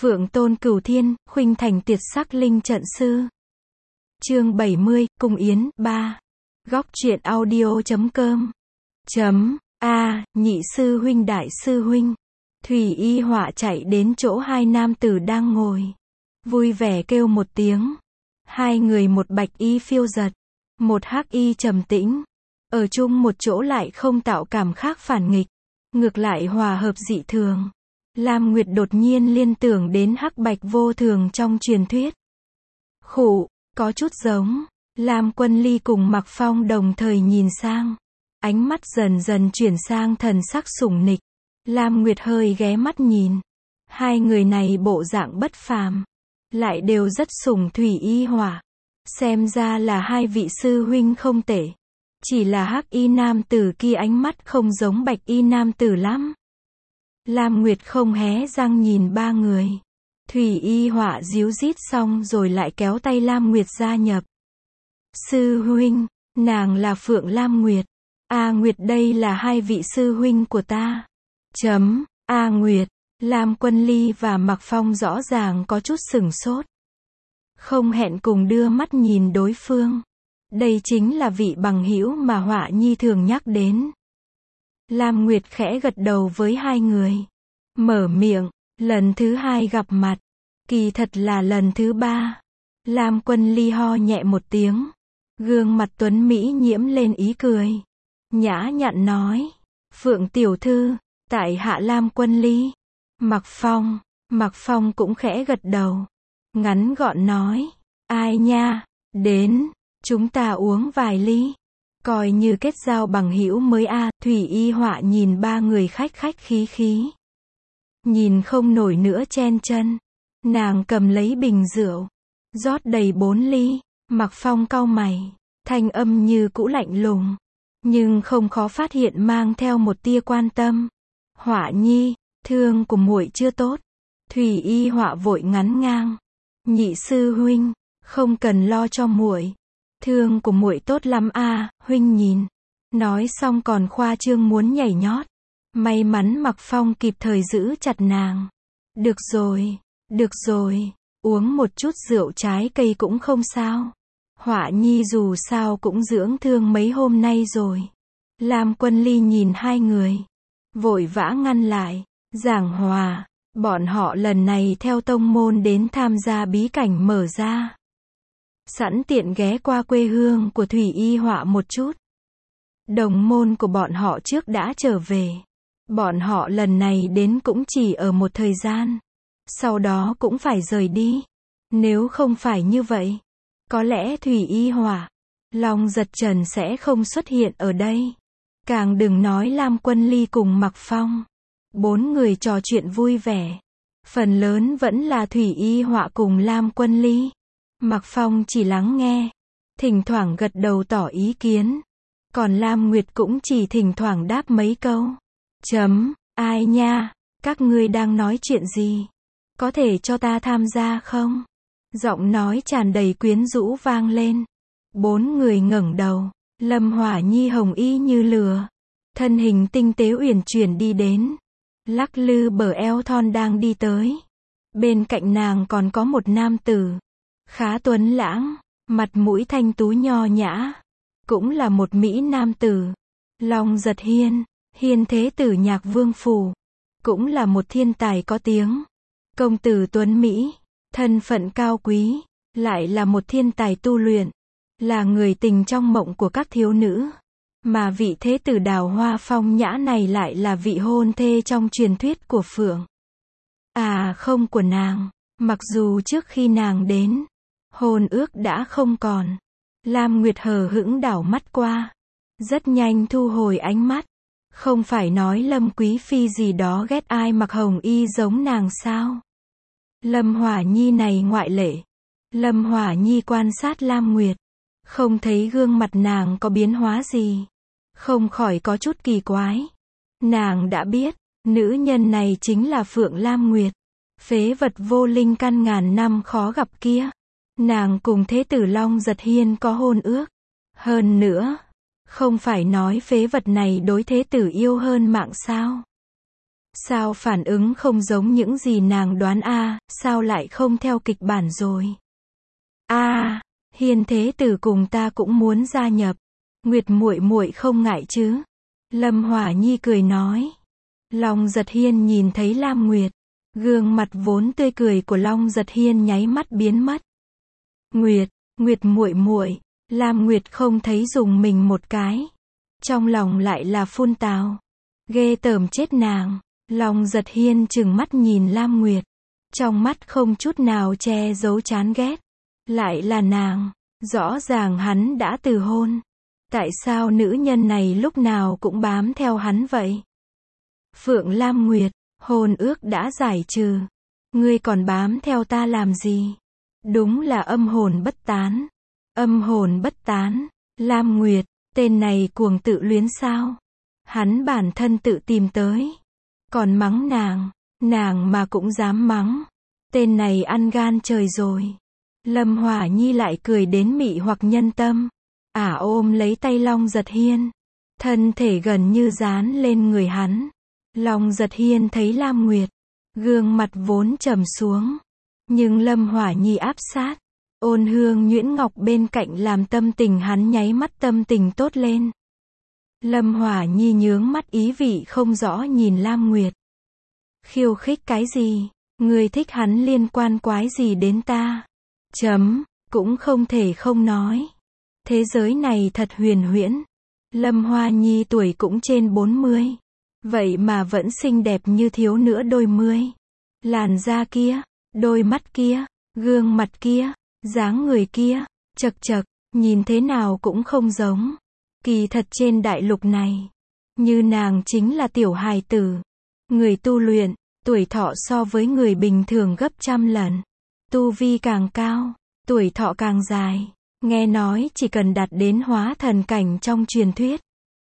Phượng tôn cửu thiên, khuynh thành tuyệt sắc linh trận sư. Chương 70, Cung Yến, 3. Góc truyện audio.com. Nhị sư huynh đại sư huynh. Thủy Y Họa chạy đến chỗ hai nam tử đang ngồi. Vui vẻ kêu một tiếng. Hai người một bạch y phiêu giật, một hắc y trầm tĩnh. Ở chung một chỗ lại không tạo cảm khác phản nghịch. Ngược lại hòa hợp dị thường. Lam Nguyệt đột nhiên liên tưởng đến hắc bạch vô thường trong truyền thuyết. Khụ, có chút giống. Lam Quân Ly cùng Mặc Phong đồng thời nhìn sang. Ánh mắt dần dần chuyển sang thần sắc sủng nịch. Lam Nguyệt hơi ghé mắt nhìn. Hai người này bộ dạng bất phàm. Lại đều rất sủng Thủy Y Hỏa. Xem ra là hai vị sư huynh không tệ. Chỉ là hắc y nam tử kia ánh mắt không giống bạch y nam tử lắm. Lam Nguyệt không hé răng nhìn ba người. Thủy Y Họa díu dít xong rồi lại kéo tay Lam Nguyệt gia nhập. Sư huynh, nàng là Phượng Lam Nguyệt. Nguyệt đây là hai vị sư huynh của ta. Nguyệt, Lam Quân Ly và Mặc Phong rõ ràng có chút sửng sốt. Không hẹn cùng đưa mắt nhìn đối phương. Đây chính là vị bằng hữu mà Họa Nhi thường nhắc đến. Lam Nguyệt khẽ gật đầu với hai người. Mở miệng, lần thứ hai gặp mặt. Kỳ thật là lần thứ ba. Lam Quân Ly ho nhẹ một tiếng. Gương mặt tuấn Mỹ nhiễm lên ý cười. Nhã nhặn nói. Phượng tiểu thư, tại hạ Lam Quân Ly. Mặc Phong cũng khẽ gật đầu. Ngắn gọn nói. Ai nha, đến, chúng ta uống vài ly. Coi như kết giao bằng hữu mới Thủy Y Họa nhìn ba người khách khí khí. Nhìn không nổi nữa chen chân. Nàng cầm lấy bình rượu. Rót đầy 4 ly. Mặc Phong cau mày. Thanh âm như cũ lạnh lùng. Nhưng không khó phát hiện mang theo một tia quan tâm. Họa Nhi, thương của muội chưa tốt. Thủy Y Họa vội ngắn ngang. Nhị sư huynh, không cần lo cho muội. Thương của muội tốt lắm huynh nhìn. Nói xong còn khoa trương muốn nhảy nhót. May mắn Mặc Phong kịp thời giữ chặt nàng. Được rồi, uống một chút rượu trái cây cũng không sao. Họa Nhi dù sao cũng dưỡng thương mấy hôm nay rồi. Lam Quân Ly nhìn hai người. Vội vã ngăn lại. Giảng hòa, bọn họ lần này theo tông môn đến tham gia bí cảnh mở ra. Sẵn tiện ghé qua quê hương của Thủy Y Họa một chút. Đồng môn của bọn họ trước đã trở về. Bọn họ lần này đến cũng chỉ ở một thời gian. Sau đó cũng phải rời đi. Nếu không phải như vậy, có lẽ Thủy Y Họa, Long Giật Trần sẽ không xuất hiện ở đây. Càng đừng nói Lam Quân Ly cùng Mặc Phong. 4 người trò chuyện vui vẻ. Phần lớn vẫn là Thủy Y Họa cùng Lam Quân Ly. Mặc Phong chỉ lắng nghe. Thỉnh thoảng gật đầu tỏ ý kiến. Còn Lam Nguyệt cũng chỉ thỉnh thoảng đáp mấy câu. Ai nha, các ngươi đang nói chuyện gì? Có thể cho ta tham gia không? Giọng nói tràn đầy quyến rũ vang lên. 4 người ngẩng đầu. Lâm Hỏa Nhi hồng y như lửa. Thân hình tinh tế uyển chuyển đi đến. Lắc lư bờ eo thon đang đi tới. Bên cạnh nàng còn có một nam tử. Khá tuấn lãng, mặt mũi thanh tú nho nhã. Cũng là một mỹ nam tử. Long Giật Hiên, Hiên thế tử Nhạc Vương phủ. Cũng là một thiên tài có tiếng. Công tử tuấn Mỹ, thân phận cao quý. Lại là một thiên tài tu luyện. Là người tình trong mộng của các thiếu nữ. Mà vị thế tử Đào Hoa phong nhã này lại là vị hôn thê trong truyền thuyết của Phượng. Không của nàng. Mặc dù trước khi nàng đến, hôn ước đã không còn. Lam Nguyệt hờ hững đảo mắt qua. Rất nhanh thu hồi ánh mắt. Không phải nói Lâm Quý Phi gì đó ghét ai mặc hồng y giống nàng sao? Lâm Hỏa Nhi này ngoại lệ. Lâm Hỏa Nhi quan sát Lam Nguyệt. Không thấy gương mặt nàng có biến hóa gì. Không khỏi có chút kỳ quái. Nàng đã biết, nữ nhân này chính là Phượng Lam Nguyệt. Phế vật vô linh căn ngàn năm khó gặp kia. Nàng cùng thế tử Long Giật Hiên có hôn ước. Hơn nữa, không phải nói phế vật này đối thế tử yêu hơn mạng sao? Sao phản ứng không giống những gì nàng đoán a, sao lại không theo kịch bản rồi? Hiên thế tử cùng ta cũng muốn gia nhập. Nguyệt muội muội không ngại chứ? Lâm Hỏa Nhi cười nói. Long Giật Hiên nhìn thấy Lam Nguyệt, gương mặt vốn tươi cười của Long Giật Hiên nháy mắt biến mất. Nguyệt muội muội, Lam Nguyệt không thấy dùng mình một cái, trong lòng lại là phun tào, ghê tởm chết nàng. Long Giật Hiên trừng mắt nhìn Lam Nguyệt, trong mắt không chút nào che giấu chán ghét. Lại là nàng, rõ ràng hắn đã từ hôn, tại sao nữ nhân này lúc nào cũng bám theo hắn vậy? Phượng Lam Nguyệt, hôn ước đã giải trừ, ngươi còn bám theo ta làm gì? Đúng là âm hồn bất tán. Âm hồn bất tán. Lam Nguyệt, tên này cuồng tự luyến sao? Hắn bản thân tự tìm tới, còn mắng nàng mà cũng dám mắng. Tên này ăn gan trời rồi. Lâm Hỏa Nhi lại cười đến mị hoặc nhân tâm. Ôm lấy tay Long Giật Hiên, thân thể gần như dán lên người hắn. Long Giật Hiên thấy Lam Nguyệt, gương mặt vốn trầm xuống, nhưng Lâm Hỏa Nhi áp sát, ôn hương nhuyễn ngọc bên cạnh làm tâm tình hắn nháy mắt tâm tình tốt lên. Lâm Hỏa Nhi nhướng mắt ý vị không rõ nhìn Lam Nguyệt. Khiêu khích cái gì? Ngươi thích hắn liên quan quái gì đến ta? Cũng không thể không nói. Thế giới này thật huyền huyễn. Lâm Hoa Nhi tuổi cũng trên 40. Vậy mà vẫn xinh đẹp như thiếu nữa đôi mươi. Làn da kia, đôi mắt kia, gương mặt kia, dáng người kia, chật, nhìn thế nào cũng không giống. Kỳ thật trên đại lục này, như nàng chính là tiểu hài tử. Người tu luyện, tuổi thọ so với người bình thường gấp trăm lần. Tu vi càng cao, tuổi thọ càng dài. Nghe nói chỉ cần đạt đến hóa thần cảnh trong truyền thuyết,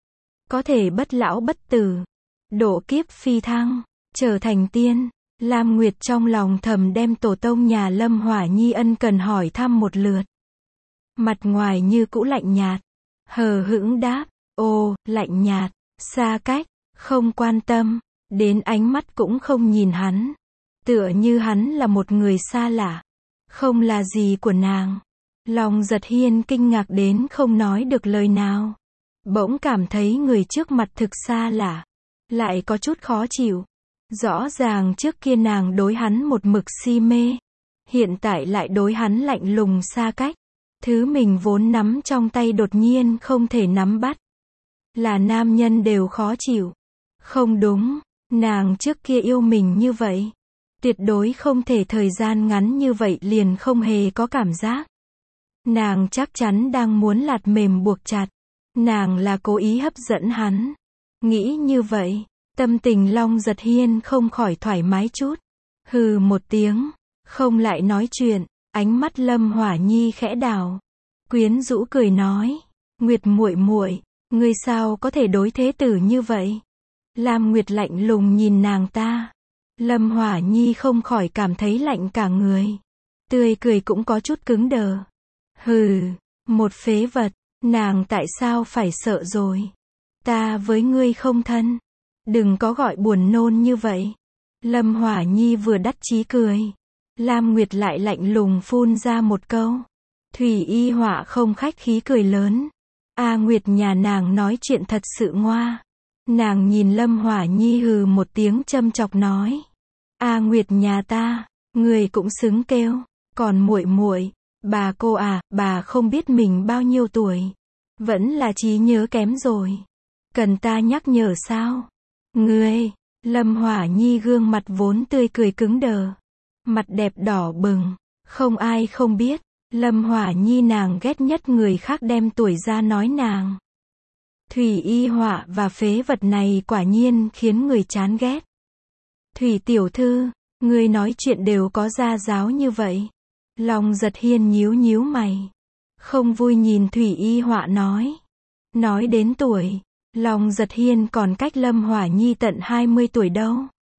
có thể bất lão bất tử, độ kiếp phi thăng, trở thành tiên. Lam Nguyệt trong lòng thầm đem tổ tông nhà Lâm Hỏa Nhi ân cần hỏi thăm một lượt. Mặt ngoài như cũ lạnh nhạt, hờ hững đáp, lạnh nhạt, xa cách, không quan tâm, đến ánh mắt cũng không nhìn hắn. Tựa như hắn là một người xa lạ, không là gì của nàng. Long Giật Hiên kinh ngạc đến không nói được lời nào. Bỗng cảm thấy người trước mặt thực xa lạ, lại có chút khó chịu. Rõ ràng trước kia nàng đối hắn một mực si mê, hiện tại lại đối hắn lạnh lùng xa cách. Thứ mình vốn nắm trong tay đột nhiên không thể nắm bắt. Là nam nhân đều khó chịu. Không đúng, nàng trước kia yêu mình như vậy, tuyệt đối không thể thời gian ngắn như vậy liền không hề có cảm giác. Nàng chắc chắn đang muốn lạt mềm buộc chặt. Nàng là cố ý hấp dẫn hắn. Nghĩ như vậy, tâm tình Long Giật Hiên không khỏi thoải mái chút. Hừ một tiếng, không lại nói chuyện. Ánh mắt Lâm Hỏa Nhi khẽ đảo, quyến rũ cười nói, Nguyệt muội muội, ngươi sao có thể đối thế tử như vậy? Lam Nguyệt lạnh lùng nhìn nàng ta. Lâm Hỏa Nhi không khỏi cảm thấy lạnh cả người, tươi cười cũng có chút cứng đờ. Hừ, một phế vật, nàng tại sao phải sợ rồi? Ta với ngươi không thân, đừng có gọi buồn nôn như vậy. Lâm Hỏa Nhi vừa đắc chí cười, Lam Nguyệt lại lạnh lùng phun ra một câu. Thủy Y Họa không khách khí cười lớn. Nguyệt nhà nàng nói chuyện thật sự ngoa. Nàng nhìn Lâm Hỏa Nhi hừ một tiếng châm chọc nói. Nguyệt nhà ta, người cũng xứng kêu. Còn muội muội, bà cô bà không biết mình bao nhiêu tuổi. Vẫn là trí nhớ kém rồi. Cần ta nhắc nhở sao? Ngươi, Lâm Hỏa Nhi gương mặt vốn tươi cười cứng đờ. Mặt đẹp đỏ bừng, không ai không biết, Lâm Hỏa Nhi nàng ghét nhất người khác đem tuổi ra nói nàng. Thủy Y Họa và phế vật này quả nhiên khiến người chán ghét. Thủy tiểu thư, ngươi nói chuyện đều có gia giáo như vậy. Long Giật Hiên nhíu nhíu mày, không vui nhìn Thủy Y Họa nói. Nói đến tuổi, Long Giật Hiên còn cách Lâm Hỏa Nhi tận 20 tuổi đâu.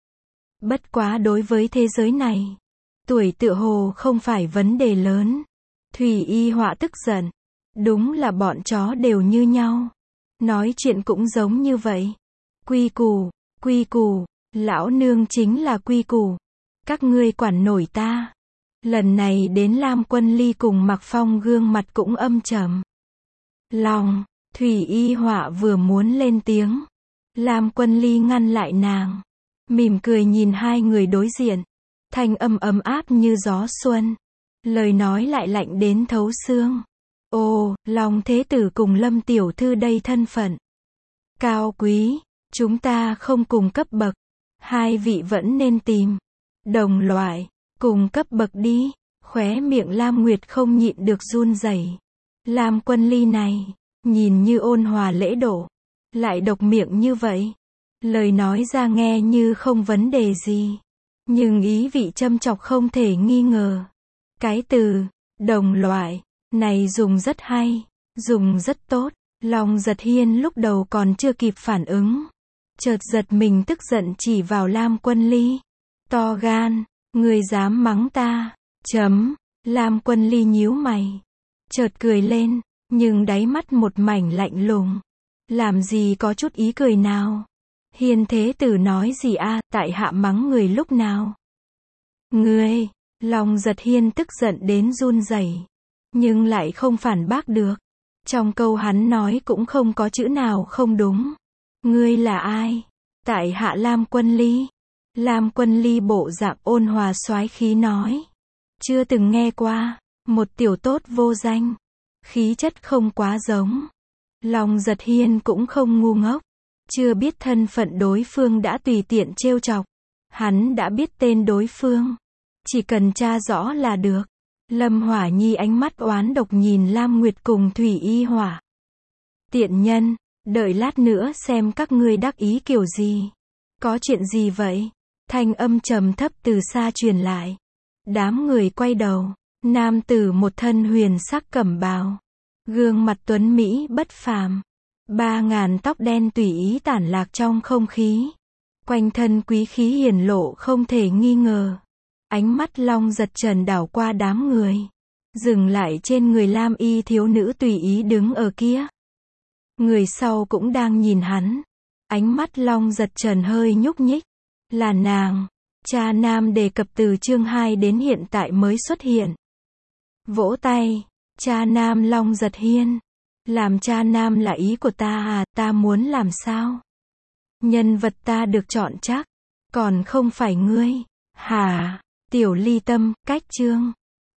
Bất quá đối với thế giới này, tuổi tựa hồ không phải vấn đề lớn. Thủy Y Họa tức giận. Đúng là bọn chó đều như nhau. Nói chuyện cũng giống như vậy. Quy củ, Lão nương chính là quy củ. Các ngươi quản nổi ta. Lần này đến Lam Quân Ly cùng Mạc Phong gương mặt cũng âm trầm. Lòng, Thủy Y Họa vừa muốn lên tiếng. Lam Quân Ly ngăn lại nàng. Mỉm cười nhìn hai người đối diện. Thanh âm ấm áp như gió xuân. Lời nói lại lạnh đến thấu xương. Ồ, Long Thế Tử cùng Lâm Tiểu Thư đây thân phận cao quý. Chúng ta không cùng cấp bậc. Hai vị vẫn nên tìm đồng loại, cùng cấp bậc đi. Khóe miệng Lam Nguyệt không nhịn được run rẩy. Lam Quân Ly này, nhìn như ôn hòa lễ độ, lại độc miệng như vậy. Lời nói ra nghe như không vấn đề gì, nhưng ý vị châm chọc không thể nghi ngờ. Cái từ đồng loại này dùng rất hay, dùng rất tốt. Long Giật Hiên lúc đầu còn chưa kịp phản ứng, chợt giật mình tức giận chỉ vào Lam Quân Ly. To gan, người dám mắng ta? Chấm. Lam Quân Ly nhíu mày, chợt cười lên, nhưng đáy mắt một mảnh lạnh lùng. Làm gì có chút ý cười nào? Hiên Thế Tử nói gì a? Tại hạ mắng người lúc nào? Ngươi, Long Giật Hiên tức giận đến run rẩy, nhưng lại không phản bác được. Trong câu hắn nói cũng không có chữ nào không đúng. Ngươi là ai? Tại hạ Lam Quân Ly. Lam Quân Ly bộ dạng ôn hòa soái khí nói. Chưa từng nghe qua, một tiểu tốt vô danh. Khí chất không quá giống. Long Giật Hiên cũng không ngu ngốc. Chưa biết thân phận đối phương đã tùy tiện trêu chọc. Hắn đã biết tên đối phương. Chỉ cần tra rõ là được. Lâm Hỏa Nhi ánh mắt oán độc nhìn Lam Nguyệt cùng Thủy Y Hỏa. Tiện nhân, đợi lát nữa xem các ngươi đắc ý kiểu gì. Có chuyện gì vậy? Thanh âm trầm thấp từ xa truyền lại. Đám người quay đầu. Nam tử một thân huyền sắc cẩm bào. Gương mặt tuấn Mỹ bất phàm. 3.000 tóc đen tùy ý tản lạc trong không khí. Quanh thân quý khí hiển lộ không thể nghi ngờ. Ánh mắt Long Giật Trần đảo qua đám người. Dừng lại trên người lam y thiếu nữ tùy ý đứng ở kia. Người sau cũng đang nhìn hắn. Ánh mắt Long Giật Trần hơi nhúc nhích. Là nàng. Cha nam đề cập từ chương 2 đến hiện tại mới xuất hiện. Vỗ tay. Cha nam Long Giật Hiên. Làm cha nam là ý của ta à, ta muốn làm sao? Nhân vật ta được chọn chắc. Còn không phải ngươi. Hả? Tiểu Ly Tâm, cách chương.